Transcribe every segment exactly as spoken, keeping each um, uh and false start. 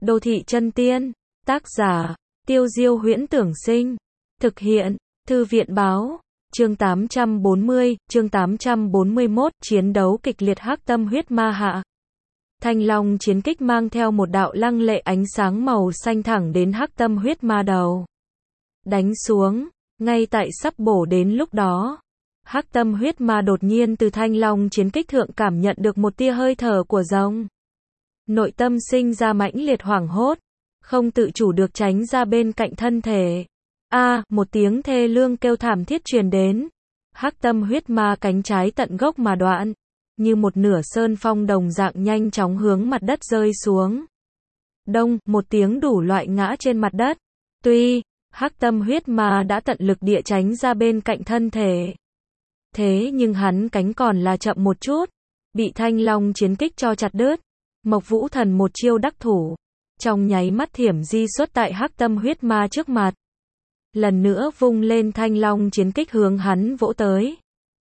Đô thị chân tiên. Tác giả, Tiêu Diêu Huyễn Tưởng Sinh. Thực hiện, Thư viện Báo. Chương tám trăm bốn mươi, chương tám trăm bốn mươi mốt, chiến đấu kịch liệt hắc tâm huyết ma hạ. Thanh long chiến kích mang theo một đạo lăng lệ ánh sáng màu xanh thẳng đến hắc tâm huyết ma đầu. Đánh xuống, ngay tại sắp bổ đến lúc đó. Hắc tâm huyết ma đột nhiên từ thanh long chiến kích thượng cảm nhận được một tia hơi thở của rồng. Nội tâm sinh ra mãnh liệt hoảng hốt, không tự chủ được tránh ra bên cạnh thân thể. A, một tiếng thê lương kêu thảm thiết truyền đến. Hắc tâm huyết ma cánh trái tận gốc mà đoạn, như một nửa sơn phong đồng dạng nhanh chóng hướng mặt đất rơi xuống. Đông, một tiếng đủ loại ngã trên mặt đất. Tuy, hắc tâm huyết ma đã tận lực địa tránh ra bên cạnh thân thể. Thế nhưng hắn cánh còn là chậm một chút, bị thanh long chiến kích cho chặt đứt. Mộc Vũ Thần một chiêu đắc thủ, trong nháy mắt thiểm di xuất tại hắc tâm huyết ma trước mặt. Lần nữa vung lên thanh long chiến kích hướng hắn vỗ tới.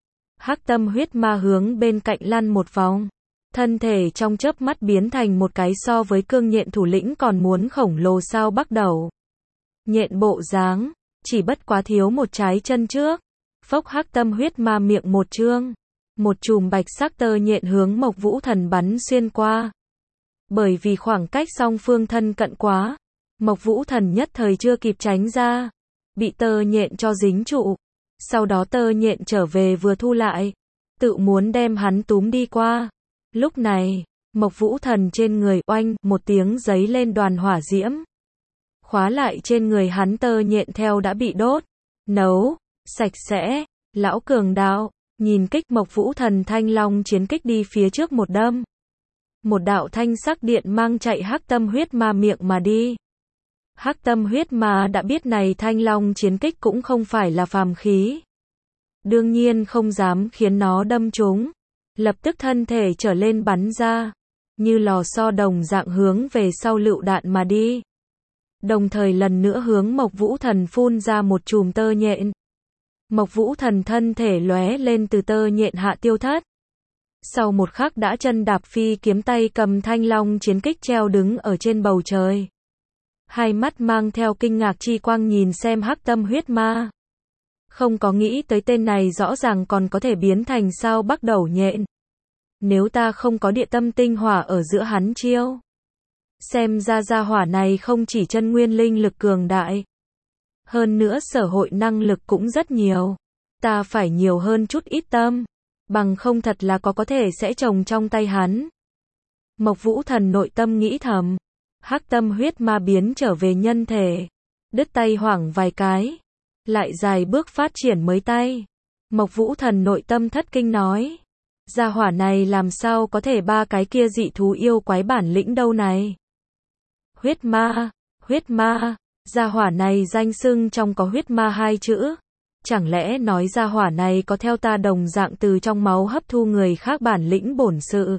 Hắc tâm huyết ma hướng bên cạnh lăn một vòng, thân thể trong chớp mắt biến thành một cái so với cương nhện thủ lĩnh còn muốn khổng lồ sao bắt đầu. Nhện bộ dáng, chỉ bất quá thiếu một trái chân trước. Phốc hắc tâm huyết ma miệng một trương, một chùm bạch sắc tơ nhện hướng Mộc Vũ Thần bắn xuyên qua. Bởi vì khoảng cách song phương thân cận quá, Mộc Vũ Thần nhất thời chưa kịp tránh ra, bị tơ nhện cho dính trụ. Sau đó tơ nhện trở về vừa thu lại, tự muốn đem hắn túm đi qua. Lúc này, Mộc Vũ Thần trên người oanh một tiếng giấy lên đoàn hỏa diễm. Khóa lại trên người hắn tơ nhện theo đã bị đốt, nấu, sạch sẽ. Lão cường đạo, nhìn kích Mộc Vũ Thần thanh long chiến kích đi phía trước một đâm. Một đạo thanh sắc điện mang chạy hắc tâm huyết ma miệng mà đi. Hắc tâm huyết ma đã biết này thanh long chiến kích cũng không phải là phàm khí. Đương nhiên không dám khiến nó đâm trúng. Lập tức thân thể trở lên bắn ra, như lò xo đồng dạng hướng về sau lựu đạn mà đi. Đồng thời lần nữa hướng Mộc Vũ Thần phun ra một chùm tơ nhện. Mộc Vũ Thần thân thể lóe lên từ tơ nhện hạ tiêu thất. Sau một khắc đã chân đạp phi kiếm tay cầm thanh long chiến kích treo đứng ở trên bầu trời. Hai mắt mang theo kinh ngạc chi quang nhìn xem hắc tâm huyết ma. Không có nghĩ tới tên này rõ ràng còn có thể biến thành sao bắt đầu nhện. Nếu ta không có địa tâm tinh hỏa ở giữa hắn chiêu. Xem ra gia hỏa này không chỉ chân nguyên linh lực cường đại. Hơn nữa sở hội năng lực cũng rất nhiều. Ta phải nhiều hơn chút ít tâm. Bằng không thật là có có thể sẽ trồng trong tay hắn. Mộc Vũ Thần nội tâm nghĩ thầm. Hắc tâm huyết ma biến trở về nhân thể. Đứt tay hoảng vài cái. Lại dài bước phát triển mới tay. Mộc Vũ Thần nội tâm thất kinh nói. Gia hỏa này làm sao có thể ba cái kia dị thú yêu quái bản lĩnh đâu này. Huyết ma, huyết ma. Gia hỏa này danh xưng trong có huyết ma hai chữ. Chẳng lẽ nói gia hỏa này có theo ta đồng dạng từ trong máu hấp thu người khác bản lĩnh bổn sự.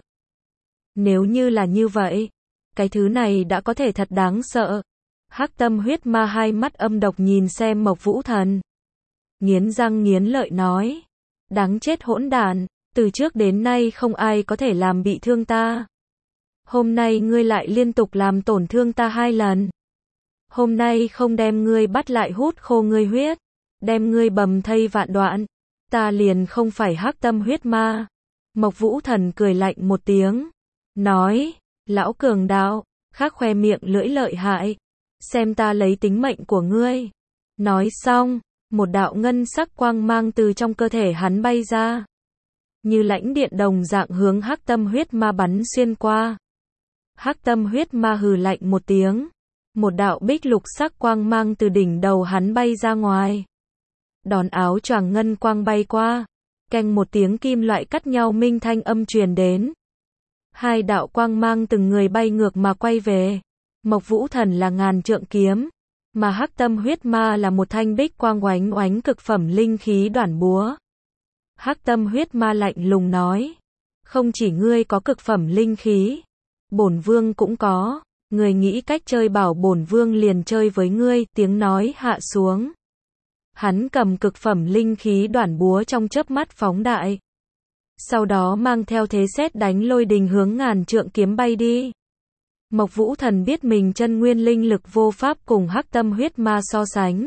Nếu như là như vậy, cái thứ này đã có thể thật đáng sợ. Hắc tâm huyết ma hai mắt âm độc nhìn xem Mộc Vũ Thần. Nghiến răng nghiến lợi nói. Đáng chết hỗn đản, từ trước đến nay không ai có thể làm bị thương ta. Hôm nay ngươi lại liên tục làm tổn thương ta hai lần. Hôm nay không đem ngươi bắt lại hút khô ngươi huyết. Đem ngươi bầm thây vạn đoạn. Ta liền không phải hắc tâm huyết ma. Mộc Vũ Thần cười lạnh một tiếng. Nói, lão cường đạo, khắc khoe miệng lưỡi lợi hại. Xem ta lấy tính mệnh của ngươi. Nói xong, một đạo ngân sắc quang mang từ trong cơ thể hắn bay ra. Như lãnh điện đồng dạng hướng hắc tâm huyết ma bắn xuyên qua. Hắc tâm huyết ma hừ lạnh một tiếng. Một đạo bích lục sắc quang mang từ đỉnh đầu hắn bay ra ngoài. Đón áo choàng ngân quang bay qua. Keng một tiếng kim loại cắt nhau minh thanh âm truyền đến. Hai đạo quang mang từng người bay ngược mà quay về. Mộc Vũ Thần là ngàn trượng kiếm. Mà hắc tâm huyết ma là một thanh bích quang oánh oánh cực phẩm linh khí đoản búa. Hắc tâm huyết ma lạnh lùng nói. Không chỉ ngươi có cực phẩm linh khí. Bổn vương cũng có. Người nghĩ cách chơi bảo bổn vương liền chơi với ngươi. Tiếng nói hạ xuống. Hắn cầm cực phẩm linh khí đoản búa trong chớp mắt phóng đại. Sau đó mang theo thế sét đánh lôi đình hướng ngàn trượng kiếm bay đi. Mộc Vũ Thần biết mình chân nguyên linh lực vô pháp cùng hắc tâm huyết ma so sánh.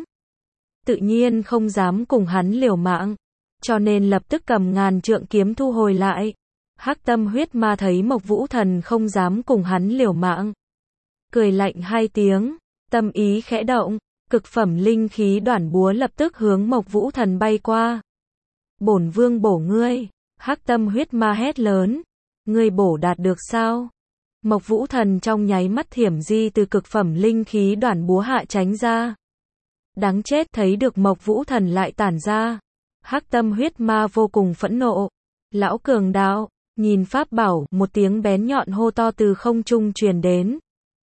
Tự nhiên không dám cùng hắn liều mạng, cho nên lập tức cầm ngàn trượng kiếm thu hồi lại. Hắc tâm huyết ma thấy Mộc Vũ Thần không dám cùng hắn liều mạng, cười lạnh hai tiếng, tâm ý khẽ động, cực phẩm linh khí đoản búa lập tức hướng Mộc Vũ Thần bay qua. Bổn vương bổ ngươi, hắc tâm huyết ma hét lớn, ngươi bổ đạt được sao? Mộc Vũ Thần trong nháy mắt thiểm di từ cực phẩm linh khí đoản búa hạ tránh ra. Đáng chết, thấy được Mộc Vũ Thần lại tản ra. Hắc tâm huyết ma vô cùng phẫn nộ. Lão cường đạo, nhìn pháp bảo, một tiếng bén nhọn hô to từ không trung truyền đến.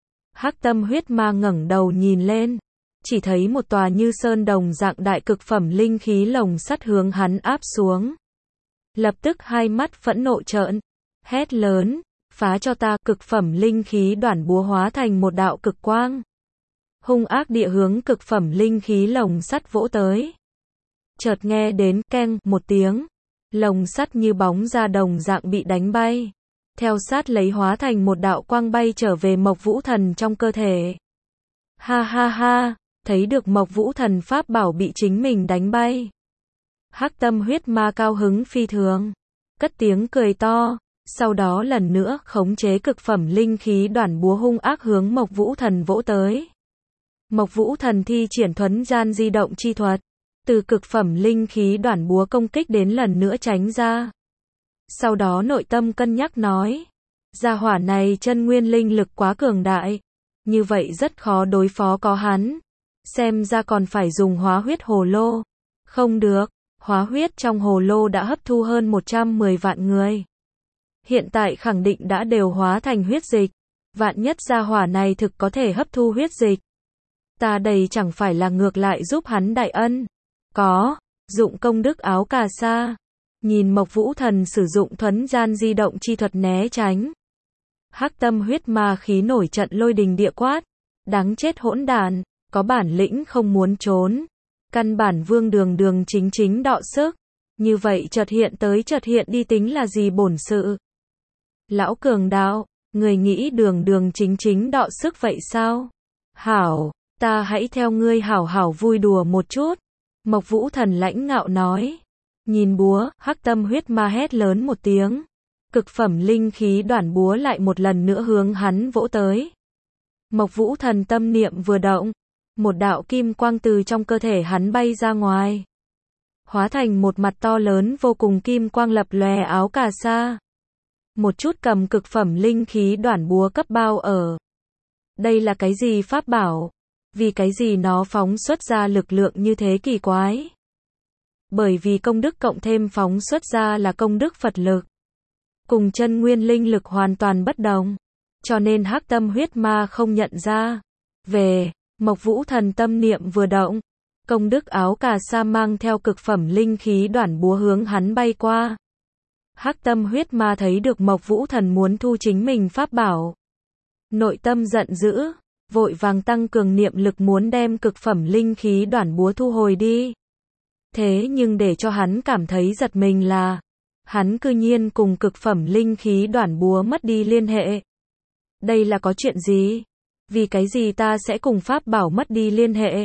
Hắc tâm huyết ma ngẩng đầu nhìn lên, chỉ thấy một tòa như sơn đồng dạng đại cực phẩm linh khí lồng sắt hướng hắn áp xuống. Lập tức hai mắt phẫn nộ trợn, hét lớn, phá cho ta. Cực phẩm linh khí đoản búa hóa thành một đạo cực quang, hung ác địa hướng cực phẩm linh khí lồng sắt vỗ tới. Chợt nghe đến keng một tiếng, lồng sắt như bóng ra đồng dạng bị đánh bay, theo sát lấy hóa thành một đạo quang bay trở về Mộc Vũ Thần trong cơ thể. Ha ha ha, thấy được Mộc Vũ Thần pháp bảo bị chính mình đánh bay, hắc tâm huyết ma cao hứng phi thường, cất tiếng cười to, sau đó lần nữa khống chế cực phẩm linh khí đoản búa hung ác hướng Mộc Vũ Thần vỗ tới. Mộc Vũ Thần thi triển thuấn gian di động chi thuật, từ cực phẩm linh khí đoản búa công kích đến lần nữa tránh ra. Sau đó nội tâm cân nhắc nói, gia hỏa này chân nguyên linh lực quá cường đại, như vậy rất khó đối phó có hắn, xem ra còn phải dùng hóa huyết hồ lô. Không được, hóa huyết trong hồ lô đã hấp thu hơn một trăm mười vạn người. Hiện tại khẳng định đã đều hóa thành huyết dịch, vạn nhất gia hỏa này thực có thể hấp thu huyết dịch, ta đây chẳng phải là ngược lại giúp hắn đại ân. Có, dụng công đức áo cà sa. Nhìn Mộc Vũ Thần sử dụng thuấn gian di động chi thuật né tránh, hắc tâm huyết ma khí nổi trận lôi đình địa quát, đáng chết hỗn đản, có bản lĩnh không muốn trốn, căn bản vương đường đường chính chính đọ sức, như vậy chợt hiện tới chợt hiện đi tính là gì bổn sự? Lão cường đạo, người nghĩ đường đường chính chính đọ sức vậy sao? Hảo, ta hãy theo ngươi hảo hảo vui đùa một chút. Mộc Vũ Thần lãnh ngạo nói. Nhìn búa, hắc tâm huyết ma hét lớn một tiếng. Cực phẩm linh khí đoản búa lại một lần nữa hướng hắn vỗ tới. Mộc Vũ Thần tâm niệm vừa động, một đạo kim quang từ trong cơ thể hắn bay ra ngoài, hóa thành một mặt to lớn vô cùng kim quang lập lòe áo cà sa. Một chút cầm cực phẩm linh khí đoản búa cấp bao ở. Đây là cái gì pháp bảo? Vì cái gì nó phóng xuất ra lực lượng như thế kỳ quái? Bởi vì công đức cộng thêm phóng xuất ra là công đức Phật lực, cùng chân nguyên linh lực hoàn toàn bất đồng, cho nên hắc tâm huyết ma không nhận ra. Về, Mộc Vũ Thần tâm niệm vừa động, công đức áo cà sa mang theo cực phẩm linh khí đoản búa hướng hắn bay qua. Hắc tâm huyết ma thấy được Mộc Vũ Thần muốn thu chính mình pháp bảo, nội tâm giận dữ, vội vàng tăng cường niệm lực muốn đem cực phẩm linh khí đoản búa thu hồi đi. Thế nhưng để cho hắn cảm thấy giật mình là, hắn cư nhiên cùng cực phẩm linh khí đoản búa mất đi liên hệ. Đây là có chuyện gì? Vì cái gì ta sẽ cùng pháp bảo mất đi liên hệ?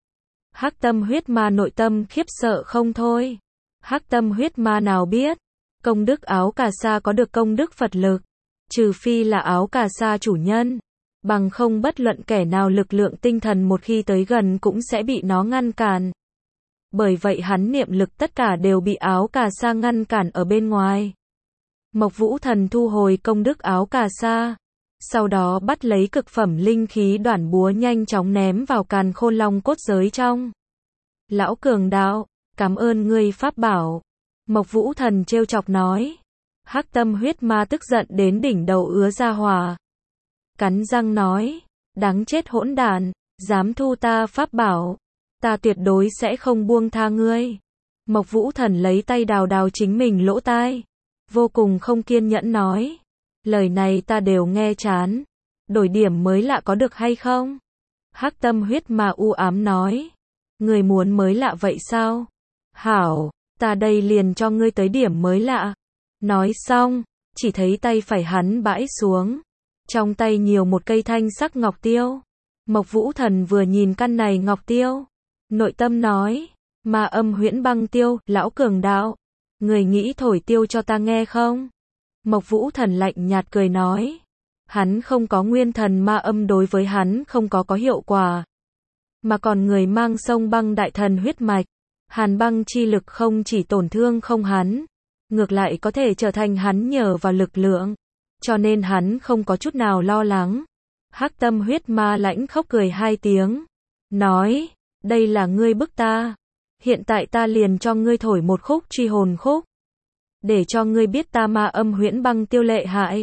Hắc tâm huyết ma nội tâm khiếp sợ không thôi. Hắc tâm huyết ma nào biết, công đức áo cà sa có được công đức Phật lực, trừ phi là áo cà sa chủ nhân, bằng không bất luận kẻ nào lực lượng tinh thần một khi tới gần cũng sẽ bị nó ngăn cản. Bởi vậy hắn niệm lực tất cả đều bị áo cà sa ngăn cản ở bên ngoài. Mộc Vũ Thần thu hồi công đức áo cà sa, sau đó bắt lấy cực phẩm linh khí đoản búa nhanh chóng ném vào càn khôn long cốt giới trong. Lão cường đạo, cảm ơn ngươi pháp bảo. Mộc Vũ Thần trêu chọc nói. Hắc tâm huyết ma tức giận đến đỉnh đầu ứa ra hỏa, cắn răng nói, đáng chết hỗn đản, dám thu ta pháp bảo, ta tuyệt đối sẽ không buông tha ngươi. Mộc Vũ Thần lấy tay đào đào chính mình lỗ tai, vô cùng không kiên nhẫn nói, lời này ta đều nghe chán, đổi điểm mới lạ có được hay không? Hắc tâm huyết ma u ám nói, người muốn mới lạ vậy sao? Hảo, ta đây liền cho ngươi tới điểm mới lạ. Nói xong, chỉ thấy tay phải hắn bãi xuống, Trong tay nhiều một cây thanh sắc ngọc tiêu. Mộc Vũ Thần vừa nhìn căn này ngọc tiêu, nội tâm nói, Ma Âm Huyễn Băng Tiêu, lão cường đạo, người nghĩ thổi tiêu cho ta nghe không? Mộc Vũ Thần lạnh nhạt cười nói, hắn không có nguyên thần ma âm đối với hắn không có có hiệu quả, mà còn người mang sông băng đại thần huyết mạch, hàn băng chi lực không chỉ tổn thương không hắn, ngược lại có thể trở thành hắn nhờ vào lực lượng, cho nên hắn không có chút nào lo lắng. Hắc Tâm Huyết Ma lãnh khóc cười hai tiếng, nói, đây là ngươi bức ta, hiện tại ta liền cho ngươi thổi một khúc truy hồn khúc, để cho ngươi biết ta Ma Âm Huyễn Băng Tiêu lệ hại.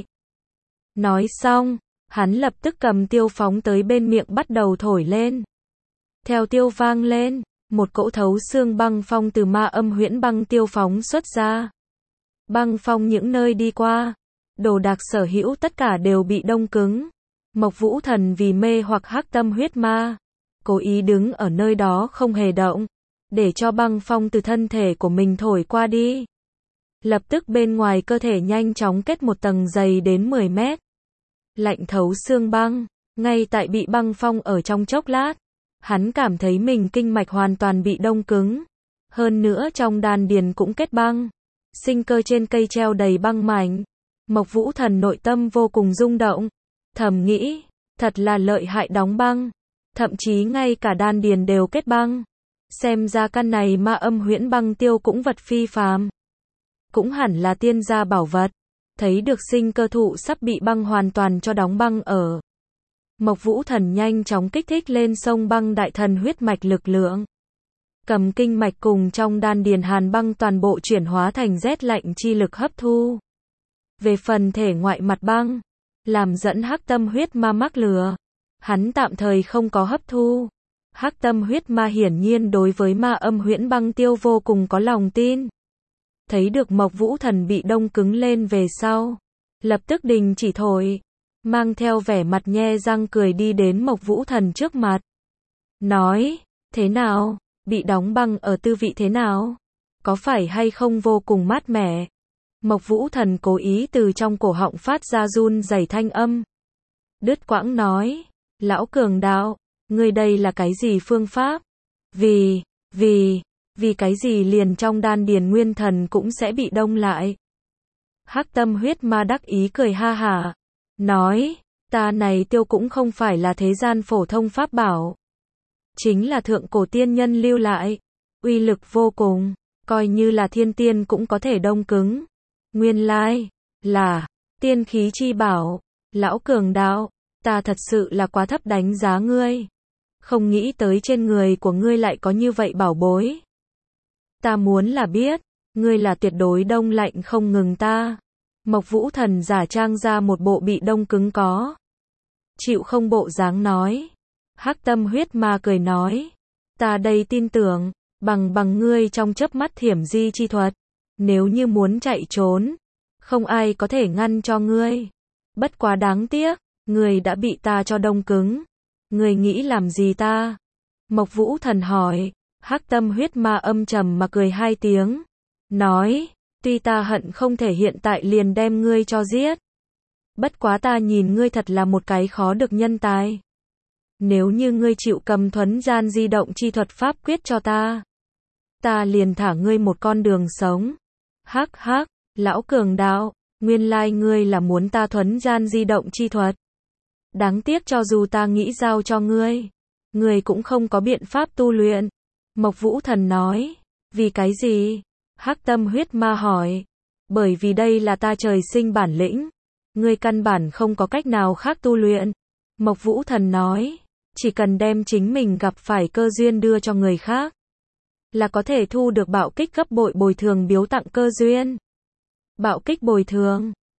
Nói xong, hắn lập tức cầm tiêu phóng tới bên miệng bắt đầu thổi lên. Theo tiêu vang lên, một cỗ thấu xương băng phong từ Ma Âm Huyễn Băng Tiêu phóng xuất ra. Băng phong những nơi đi qua, đồ đạc sở hữu tất cả đều bị đông cứng. Mộc Vũ Thần vì mê hoặc Hắc Tâm Huyết Ma, cố ý đứng ở nơi đó không hề động, để cho băng phong từ thân thể của mình thổi qua đi. Lập tức bên ngoài cơ thể nhanh chóng kết một tầng dày đến mười mét. Lạnh thấu xương băng, ngay tại bị băng phong ở trong chốc lát, hắn cảm thấy mình kinh mạch hoàn toàn bị đông cứng. Hơn nữa trong đan điền cũng kết băng, sinh cơ trên cây treo đầy băng mảnh. Mộc Vũ Thần nội tâm vô cùng rung động, thầm nghĩ, thật là lợi hại đóng băng, thậm chí ngay cả đan điền đều kết băng. Xem ra căn này Ma Âm Huyễn Băng Tiêu cũng vật phi phàm, cũng hẳn là tiên gia bảo vật. Thấy được sinh cơ thụ sắp bị băng hoàn toàn cho đóng băng ở, Mộc Vũ Thần nhanh chóng kích thích lên sông băng đại thần huyết mạch lực lượng, cầm kinh mạch cùng trong đan điền hàn băng toàn bộ chuyển hóa thành rét lạnh chi lực hấp thu. Về phần thể ngoại mặt băng, làm dẫn Hắc Tâm Huyết Ma mắc lừa, hắn tạm thời không có hấp thu. Hắc Tâm Huyết Ma hiển nhiên đối với Ma Âm Huyễn Băng Tiêu vô cùng có lòng tin. Thấy được Mộc Vũ Thần bị đông cứng lên về sau, lập tức đình chỉ thổi, mang theo vẻ mặt nhe răng cười đi đến Mộc Vũ Thần trước mặt. Nói, thế nào, bị đóng băng ở tư vị thế nào? Có phải hay không vô cùng mát mẻ? Mộc Vũ Thần cố ý từ trong cổ họng phát ra run rẩy thanh âm. Đứt quãng nói, lão cường đạo, ngươi đây là cái gì phương pháp? Vì, vì, vì cái gì liền trong đan điền nguyên thần cũng sẽ bị đông lại? Hắc Tâm Huyết Ma đắc ý cười ha hả, nói, ta này tiêu cũng không phải là thế gian phổ thông pháp bảo, chính là thượng cổ tiên nhân lưu lại, uy lực vô cùng, coi như là thiên tiên cũng có thể đông cứng. Nguyên lai, là, tiên khí chi bảo, lão cường đạo, ta thật sự là quá thấp đánh giá ngươi. Không nghĩ tới trên người của ngươi lại có như vậy bảo bối. Ta muốn là biết, ngươi là tuyệt đối đông lạnh không ngừng ta. Mộc Vũ Thần giả trang ra một bộ bị đông cứng có chịu không bộ dáng nói. Hắc Tâm Huyết Ma cười nói, ta đây tin tưởng, bằng bằng ngươi trong chớp mắt thiểm di chi thuật, nếu như muốn chạy trốn, không ai có thể ngăn cho ngươi. Bất quá đáng tiếc, ngươi đã bị ta cho đông cứng. Ngươi nghĩ làm gì ta? Mộc Vũ Thần hỏi. Hắc Tâm Huyết Ma âm trầm mà cười hai tiếng, nói, tuy ta hận không thể hiện tại liền đem ngươi cho giết, bất quá ta nhìn ngươi thật là một cái khó được nhân tài. Nếu như ngươi chịu cầm thuấn gian di động chi thuật pháp quyết cho ta, ta liền thả ngươi một con đường sống. Hắc hắc, lão cường đạo, nguyên lai ngươi là muốn ta thuấn gian di động chi thuật. Đáng tiếc cho dù ta nghĩ giao cho ngươi, ngươi cũng không có biện pháp tu luyện. Mộc Vũ Thần nói, vì cái gì? Hắc Tâm Huyết Ma hỏi, bởi vì đây là ta trời sinh bản lĩnh, ngươi căn bản không có cách nào khác tu luyện. Mộc Vũ Thần nói, chỉ cần đem chính mình gặp phải cơ duyên đưa cho người khác, là có thể thu được bạo kích gấp bội bồi thường biếu tặng cơ duyên. Bạo kích bồi thường,